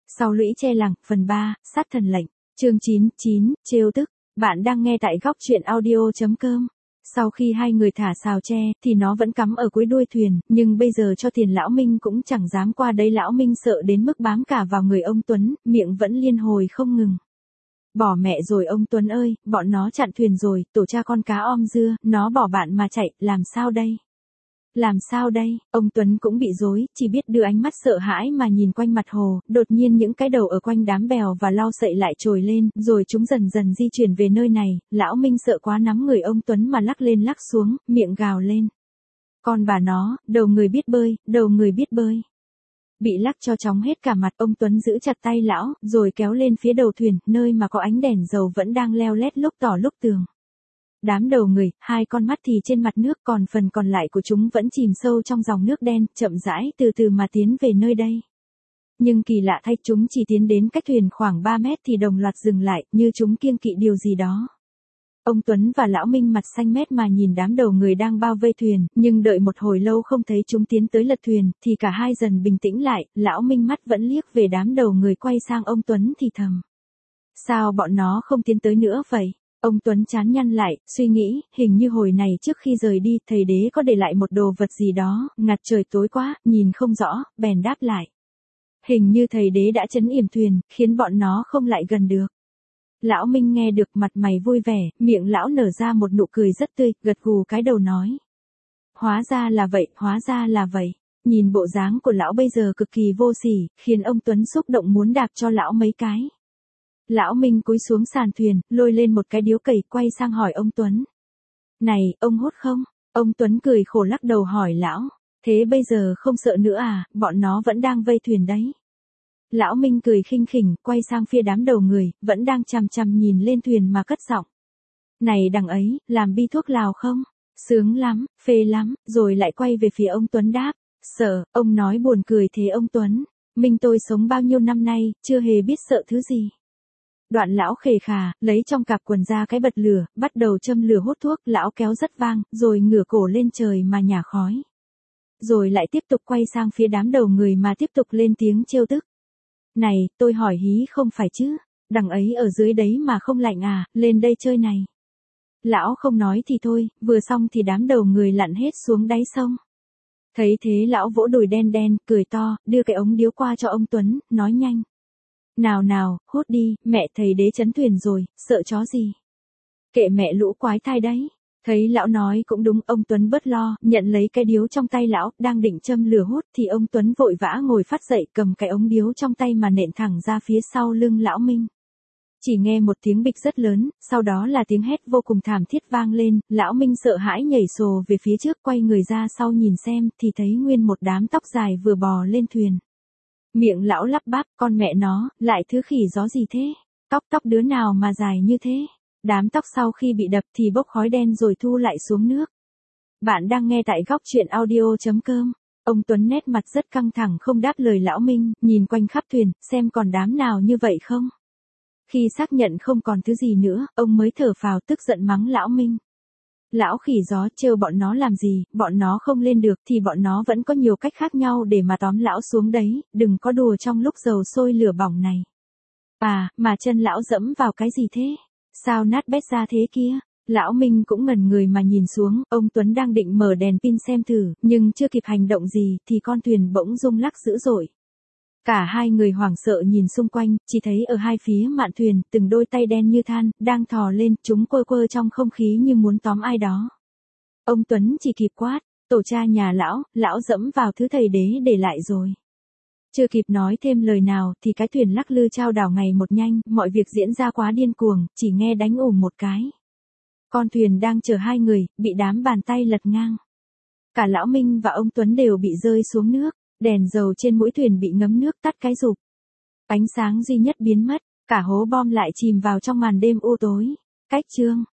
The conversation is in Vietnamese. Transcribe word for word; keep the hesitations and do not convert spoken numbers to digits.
Sau lũy che lằng, phần ba, sát thần lệnh, chương chín, chín, trêu tức. Bạn đang nghe tại góc truyện audio chấm com. Sau khi hai người thả xào tre, thì nó vẫn cắm ở cuối đuôi thuyền, nhưng bây giờ cho tiền lão Minh cũng chẳng dám qua đấy. Lão Minh sợ đến mức bám cả vào người ông Tuấn, miệng vẫn liên hồi không ngừng. Bỏ mẹ rồi ông Tuấn ơi, bọn nó chặn thuyền rồi, tổ cha con cá om dưa, nó bỏ bạn mà chạy, làm sao đây? Làm sao đây? Ông Tuấn cũng bị rối, chỉ biết đưa ánh mắt sợ hãi mà nhìn quanh mặt hồ, đột nhiên những cái đầu ở quanh đám bèo và lau sậy lại trồi lên, rồi chúng dần dần di chuyển về nơi này. Lão Minh sợ quá nắm người ông Tuấn mà lắc lên lắc xuống, miệng gào lên. Con bà nó, đầu người biết bơi, đầu người biết bơi. Bị lắc cho chóng hết cả mặt, ông Tuấn giữ chặt tay lão, rồi kéo lên phía đầu thuyền, nơi mà có ánh đèn dầu vẫn đang leo lét lúc tỏ lúc tường. Đám đầu người, hai con mắt thì trên mặt nước, còn phần còn lại của chúng vẫn chìm sâu trong dòng nước đen, chậm rãi từ từ mà tiến về nơi đây. Nhưng kỳ lạ thay, chúng chỉ tiến đến cách thuyền khoảng ba mét thì đồng loạt dừng lại, như chúng kiêng kỵ điều gì đó. Ông Tuấn và lão Minh mặt xanh mét mà nhìn đám đầu người đang bao vây thuyền, nhưng đợi một hồi lâu không thấy chúng tiến tới lật thuyền, thì cả hai dần bình tĩnh lại. Lão Minh mắt vẫn liếc về đám đầu người, quay sang ông Tuấn thì thầm. Sao bọn nó không tiến tới nữa vậy? Ông Tuấn chán nhăn lại, suy nghĩ, hình như hồi này trước khi rời đi, thầy đế có để lại một đồ vật gì đó, ngặt trời tối quá, nhìn không rõ, bèn đáp lại. Hình như thầy đế đã trấn yểm thuyền, khiến bọn nó không lại gần được. Lão Minh nghe được, mặt mày vui vẻ, miệng lão nở ra một nụ cười rất tươi, gật gù cái đầu nói. Hóa ra là vậy, hóa ra là vậy. Nhìn bộ dáng của lão bây giờ cực kỳ vô sỉ, khiến ông Tuấn xúc động muốn đạp cho lão mấy cái. Lão Minh cúi xuống sàn thuyền, lôi lên một cái điếu cày, quay sang hỏi ông Tuấn. Này, ông hút không? Ông Tuấn cười khổ lắc đầu hỏi lão. Thế bây giờ không sợ nữa à, bọn nó vẫn đang vây thuyền đấy. Lão Minh cười khinh khỉnh, quay sang phía đám đầu người, vẫn đang chằm chằm nhìn lên thuyền mà cất giọng. Này đằng ấy, làm bi thuốc lào không? Sướng lắm, phê lắm, rồi lại quay về phía ông Tuấn đáp. Sợ, ông nói buồn cười thế ông Tuấn. Minh tôi sống bao nhiêu năm nay, chưa hề biết sợ thứ gì. Đoạn lão khề khà, lấy trong cặp quần ra cái bật lửa, bắt đầu châm lửa hút thuốc, lão kéo rất vang, rồi ngửa cổ lên trời mà nhả khói. Rồi lại tiếp tục quay sang phía đám đầu người mà tiếp tục lên tiếng trêu tức. Này, tôi hỏi hí không phải chứ, đằng ấy ở dưới đấy mà không lạnh à, lên đây chơi này. Lão không nói thì thôi, vừa xong thì đám đầu người lặn hết xuống đáy sông. Thấy thế lão vỗ đùi đen đen, cười to, đưa cái ống điếu qua cho ông Tuấn, nói nhanh. Nào nào, hút đi, mẹ thầy đế chấn thuyền rồi, sợ chó gì. Kệ mẹ lũ quái thai đấy. Thấy lão nói cũng đúng, ông Tuấn bớt lo, nhận lấy cái điếu trong tay lão, đang định châm lửa hút thì ông Tuấn vội vã ngồi phát dậy, cầm cái ống điếu trong tay mà nện thẳng ra phía sau lưng lão Minh. Chỉ nghe một tiếng bịch rất lớn, sau đó là tiếng hét vô cùng thảm thiết vang lên, lão Minh sợ hãi nhảy sồ về phía trước, quay người ra sau nhìn xem, thì thấy nguyên một đám tóc dài vừa bò lên thuyền. Miệng lão lắp bắp, con mẹ nó, lại thứ khỉ gió gì thế? Tóc tóc đứa nào mà dài như thế? Đám tóc sau khi bị đập thì bốc khói đen rồi thu lại xuống nước. Bạn đang nghe tại góc truyện audio chấm com. Ông Tuấn nét mặt rất căng thẳng không đáp lời lão Minh, nhìn quanh khắp thuyền, xem còn đám nào như vậy không. Khi xác nhận không còn thứ gì nữa, ông mới thở phào tức giận mắng lão Minh. Lão khỉ gió, trêu bọn nó làm gì, bọn nó không lên được thì bọn nó vẫn có nhiều cách khác nhau để mà tóm lão xuống đấy, đừng có đùa trong lúc dầu sôi lửa bỏng này. À, mà chân lão dẫm vào cái gì thế? Sao nát bét ra thế kia? Lão Minh cũng ngẩn người mà nhìn xuống, ông Tuấn đang định mở đèn pin xem thử, nhưng chưa kịp hành động gì thì con thuyền bỗng rung lắc dữ dội. Cả hai người hoảng sợ nhìn xung quanh, chỉ thấy ở hai phía mạn thuyền, từng đôi tay đen như than, đang thò lên, chúng quơ quơ trong không khí như muốn tóm ai đó. Ông Tuấn chỉ kịp quát, tổ cha nhà lão, lão dẫm vào thứ thầy đế để lại rồi. Chưa kịp nói thêm lời nào thì cái thuyền lắc lư chao đảo ngày một nhanh, mọi việc diễn ra quá điên cuồng, chỉ nghe đánh ùm một cái. Con thuyền đang chở hai người, bị đám bàn tay lật ngang. Cả lão Minh và ông Tuấn đều bị rơi xuống nước, đèn dầu trên mũi thuyền bị ngấm nước tắt cái rụp. Ánh sáng duy nhất biến mất, cả hố bom lại chìm vào trong màn đêm u tối. Cách chương